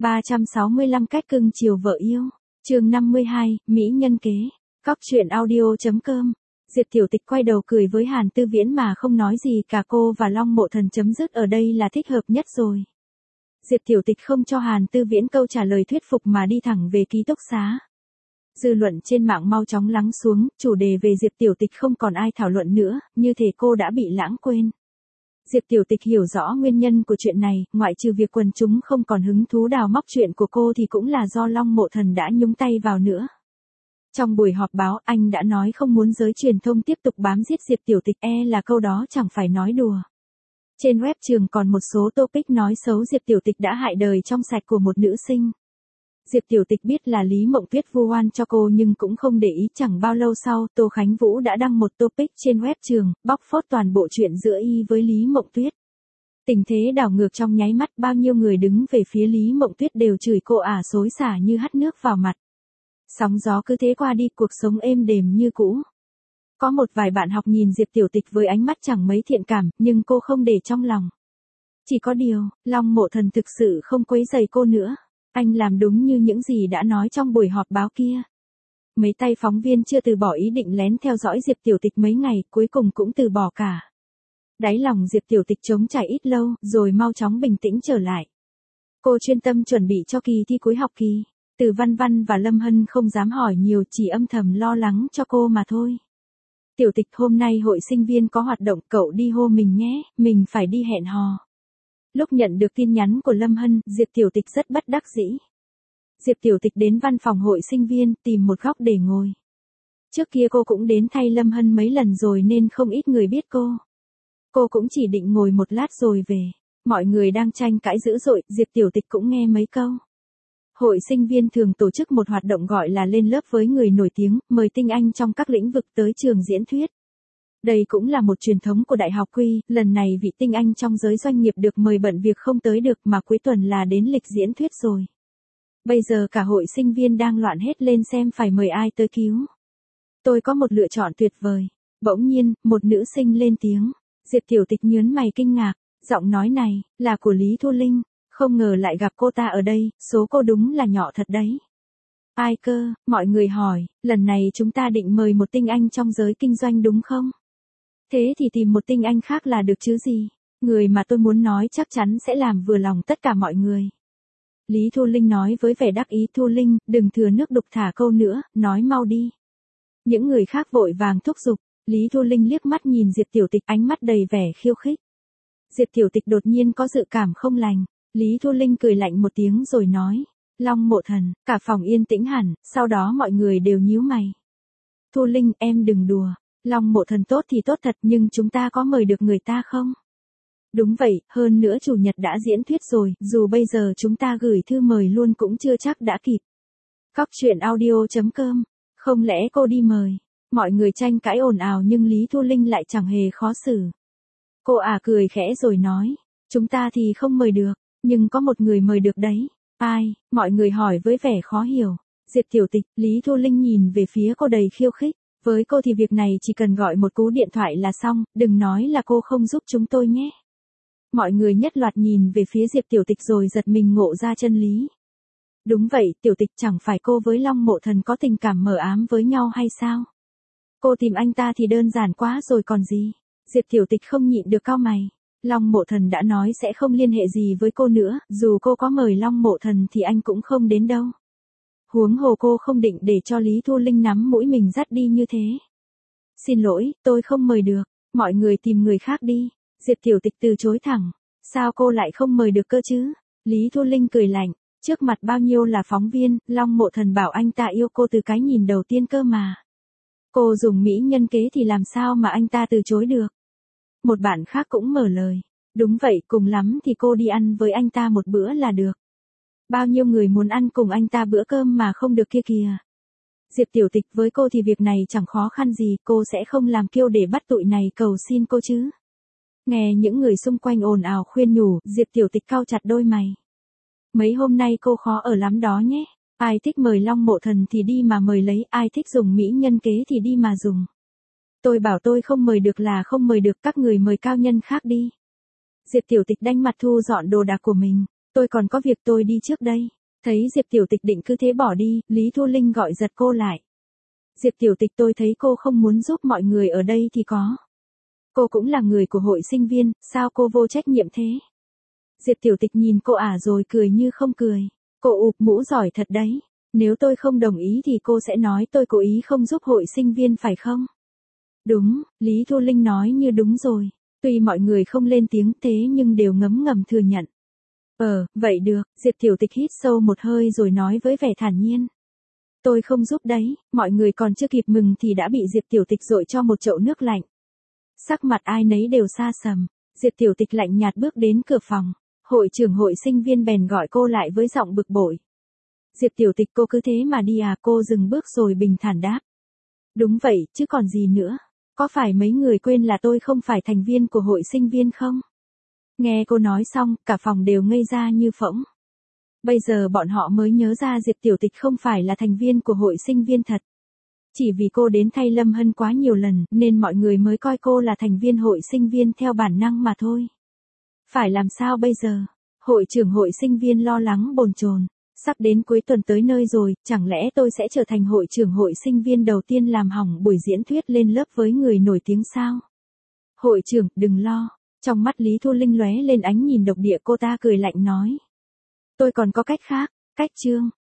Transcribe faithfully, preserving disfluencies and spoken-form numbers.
ba trăm sáu mươi lăm cách cưng chiều vợ yêu. Chương năm mươi hai, Mỹ nhân kế. Cóc truyện audio chấm com. Diệp Tiểu Tịch quay đầu cười với Hàn Tư Viễn mà không nói gì cả, cô và Long Mộ Thần chấm dứt ở đây là thích hợp nhất rồi. Diệp Tiểu Tịch không cho Hàn Tư Viễn câu trả lời thuyết phục mà đi thẳng về ký túc xá. Dư luận trên mạng mau chóng lắng xuống, chủ đề về Diệp Tiểu Tịch không còn ai thảo luận nữa, như thể cô đã bị lãng quên. Diệp Tiểu Tịch hiểu rõ nguyên nhân của chuyện này, ngoại trừ việc quần chúng không còn hứng thú đào móc chuyện của cô thì cũng là do Long Mộ Thần đã nhúng tay vào nữa. Trong buổi họp báo, anh đã nói không muốn giới truyền thông tiếp tục bám giết Diệp Tiểu Tịch, e là câu đó chẳng phải nói đùa. Trên web trường còn một số topic nói xấu Diệp Tiểu Tịch đã hại đời trong sạch của một nữ sinh. Diệp Tiểu Tịch biết là Lý Mộng Tuyết vu oan cho cô nhưng cũng không để ý, chẳng bao lâu sau, Tô Khánh Vũ đã đăng một topic trên web trường, bóc phốt toàn bộ chuyện giữa y với Lý Mộng Tuyết. Tình thế đảo ngược trong nháy mắt, bao nhiêu người đứng về phía Lý Mộng Tuyết đều chửi cô ả xối xả như hắt nước vào mặt. Sóng gió cứ thế qua đi, cuộc sống êm đềm như cũ. Có một vài bạn học nhìn Diệp Tiểu Tịch với ánh mắt chẳng mấy thiện cảm, nhưng cô không để trong lòng. Chỉ có điều, Long Mộ Thần thực sự không quấy rầy cô nữa. Anh làm đúng như những gì đã nói trong buổi họp báo kia. Mấy tay phóng viên chưa từ bỏ ý định lén theo dõi Diệp Tiểu Tịch mấy ngày, cuối cùng cũng từ bỏ cả. Đáy lòng Diệp Tiểu Tịch trống trải ít lâu, rồi mau chóng bình tĩnh trở lại. Cô chuyên tâm chuẩn bị cho kỳ thi cuối học kỳ. Từ Văn Văn và Lâm Hân không dám hỏi nhiều, chỉ âm thầm lo lắng cho cô mà thôi. Tiểu Tịch, hôm nay hội sinh viên có hoạt động, cậu đi hô mình nhé, mình phải đi hẹn hò. Lúc nhận được tin nhắn của Lâm Hân, Diệp Tiểu Tịch rất bất đắc dĩ. Diệp Tiểu Tịch đến văn phòng hội sinh viên, tìm một góc để ngồi. Trước kia cô cũng đến thay Lâm Hân mấy lần rồi nên không ít người biết cô. Cô cũng chỉ định ngồi một lát rồi về. Mọi người đang tranh cãi dữ dội, Diệp Tiểu Tịch cũng nghe mấy câu. Hội sinh viên thường tổ chức một hoạt động gọi là lên lớp với người nổi tiếng, mời tinh anh trong các lĩnh vực tới trường diễn thuyết. Đây cũng là một truyền thống của Đại học Quy, lần này vị tinh anh trong giới doanh nghiệp được mời bận việc không tới được mà cuối tuần là đến lịch diễn thuyết rồi. Bây giờ cả hội sinh viên đang loạn hết lên xem phải mời ai tới cứu. Tôi có một lựa chọn tuyệt vời. Bỗng nhiên, một nữ sinh lên tiếng. Diệp Tiểu Tịch nhớn mày kinh ngạc, giọng nói này, là của Lý Thu Linh. Không ngờ lại gặp cô ta ở đây, số cô đúng là nhỏ thật đấy. Ai cơ, mọi người hỏi, lần này chúng ta định mời một tinh anh trong giới kinh doanh đúng không? Thế thì tìm một tinh anh khác là được chứ gì. Người mà tôi muốn nói chắc chắn sẽ làm vừa lòng tất cả mọi người. Lý Thu Linh nói với vẻ đắc ý. Thu Linh, đừng thừa nước đục thả câu nữa, nói mau đi. Những người khác vội vàng thúc giục. Lý Thu Linh liếc mắt nhìn Diệp Tiểu Tịch, ánh mắt đầy vẻ khiêu khích. Diệp Tiểu Tịch đột nhiên có dự cảm không lành. Lý Thu Linh cười lạnh một tiếng rồi nói. Long Mộ Thần, cả phòng yên tĩnh hẳn, sau đó mọi người đều nhíu mày. Thu Linh, em đừng đùa. Long Mộ Thần tốt thì tốt thật, nhưng chúng ta có mời được người ta không? Đúng vậy, hơn nữa chủ nhật đã diễn thuyết rồi, dù bây giờ chúng ta gửi thư mời luôn cũng chưa chắc đã kịp. Cóc truyện audio chấm com. Không lẽ cô đi mời? Mọi người tranh cãi ồn ào nhưng Lý Thu Linh lại chẳng hề khó xử. Cô à cười khẽ rồi nói. Chúng ta thì không mời được, nhưng có một người mời được đấy. Ai? Mọi người hỏi với vẻ khó hiểu. Diệp Tiểu Tịch. Lý Thu Linh nhìn về phía cô đầy khiêu khích. Với cô thì việc này chỉ cần gọi một cú điện thoại là xong, đừng nói là cô không giúp chúng tôi nhé. Mọi người nhất loạt nhìn về phía Diệp Tiểu Tịch rồi giật mình ngộ ra chân lý. Đúng vậy, Tiểu Tịch, chẳng phải cô với Long Mộ Thần có tình cảm mờ ám với nhau hay sao? Cô tìm anh ta thì đơn giản quá rồi còn gì. Diệp Tiểu Tịch không nhịn được cau mày. Long Mộ Thần đã nói sẽ không liên hệ gì với cô nữa, dù cô có mời Long Mộ Thần thì anh cũng không đến đâu. Huống hồ cô không định để cho Lý Thu Linh nắm mũi mình dắt đi như thế. Xin lỗi, tôi không mời được, mọi người tìm người khác đi. Diệp Tiểu Tịch từ chối thẳng. Sao cô lại không mời được cơ chứ? Lý Thu Linh cười lạnh. Trước mặt bao nhiêu là phóng viên, Long Mộ Thần bảo anh ta yêu cô từ cái nhìn đầu tiên cơ mà. Cô dùng mỹ nhân kế thì làm sao mà anh ta từ chối được? Một bạn khác cũng mở lời. Đúng vậy, cùng lắm thì cô đi ăn với anh ta một bữa là được. Bao nhiêu người muốn ăn cùng anh ta bữa cơm mà không được kia kìa. Diệp Tiểu Tịch, với cô thì việc này chẳng khó khăn gì, cô sẽ không làm kiêu để bắt tụi này cầu xin cô chứ. Nghe những người xung quanh ồn ào khuyên nhủ, Diệp Tiểu Tịch cau chặt đôi mày. Mấy hôm nay cô khó ở lắm đó nhé. Ai thích mời Long Mộ Thần thì đi mà mời lấy, ai thích dùng mỹ nhân kế thì đi mà dùng. Tôi bảo tôi không mời được là không mời được, các người mời cao nhân khác đi. Diệp Tiểu Tịch đanh mặt thu dọn đồ đạc của mình. Tôi còn có việc tôi đi trước đây. Thấy Diệp Tiểu Tịch định cứ thế bỏ đi, Lý Thu Linh gọi giật cô lại. Diệp Tiểu Tịch, tôi thấy cô không muốn giúp mọi người ở đây thì có. Cô cũng là người của hội sinh viên, sao cô vô trách nhiệm thế? Diệp Tiểu Tịch nhìn cô ả rồi cười như không cười. Cô ụp mũ giỏi thật đấy. Nếu tôi không đồng ý thì cô sẽ nói tôi cố ý không giúp hội sinh viên phải không? Đúng, Lý Thu Linh nói như đúng rồi. Tuy mọi người không lên tiếng thế nhưng đều ngấm ngầm thừa nhận. Ờ, vậy được, Diệp Tiểu Tịch hít sâu một hơi rồi nói với vẻ thản nhiên. Tôi không giúp đấy, mọi người còn chưa kịp mừng thì đã bị Diệp Tiểu Tịch dội cho một chậu nước lạnh. Sắc mặt ai nấy đều xa sầm, Diệp Tiểu Tịch lạnh nhạt bước đến cửa phòng. Hội trưởng hội sinh viên bèn gọi cô lại với giọng bực bội. Diệp Tiểu Tịch, cô cứ thế mà đi à? Cô dừng bước rồi bình thản đáp. Đúng vậy, chứ còn gì nữa. Có phải mấy người quên là tôi không phải thành viên của hội sinh viên không? Nghe cô nói xong, cả phòng đều ngây ra như phỗng. Bây giờ bọn họ mới nhớ ra Diệp Tiểu Tịch không phải là thành viên của hội sinh viên thật. Chỉ vì cô đến thay Lâm Hân quá nhiều lần nên mọi người mới coi cô là thành viên hội sinh viên theo bản năng mà thôi. Phải làm sao bây giờ? Hội trưởng hội sinh viên lo lắng bồn chồn. Sắp đến cuối tuần tới nơi rồi, chẳng lẽ tôi sẽ trở thành hội trưởng hội sinh viên đầu tiên làm hỏng buổi diễn thuyết lên lớp với người nổi tiếng sao? Hội trưởng, đừng lo. Trong mắt Lý Thu Linh lóe lên ánh nhìn độc địa, cô ta cười lạnh nói. Tôi còn có cách khác. Cách chương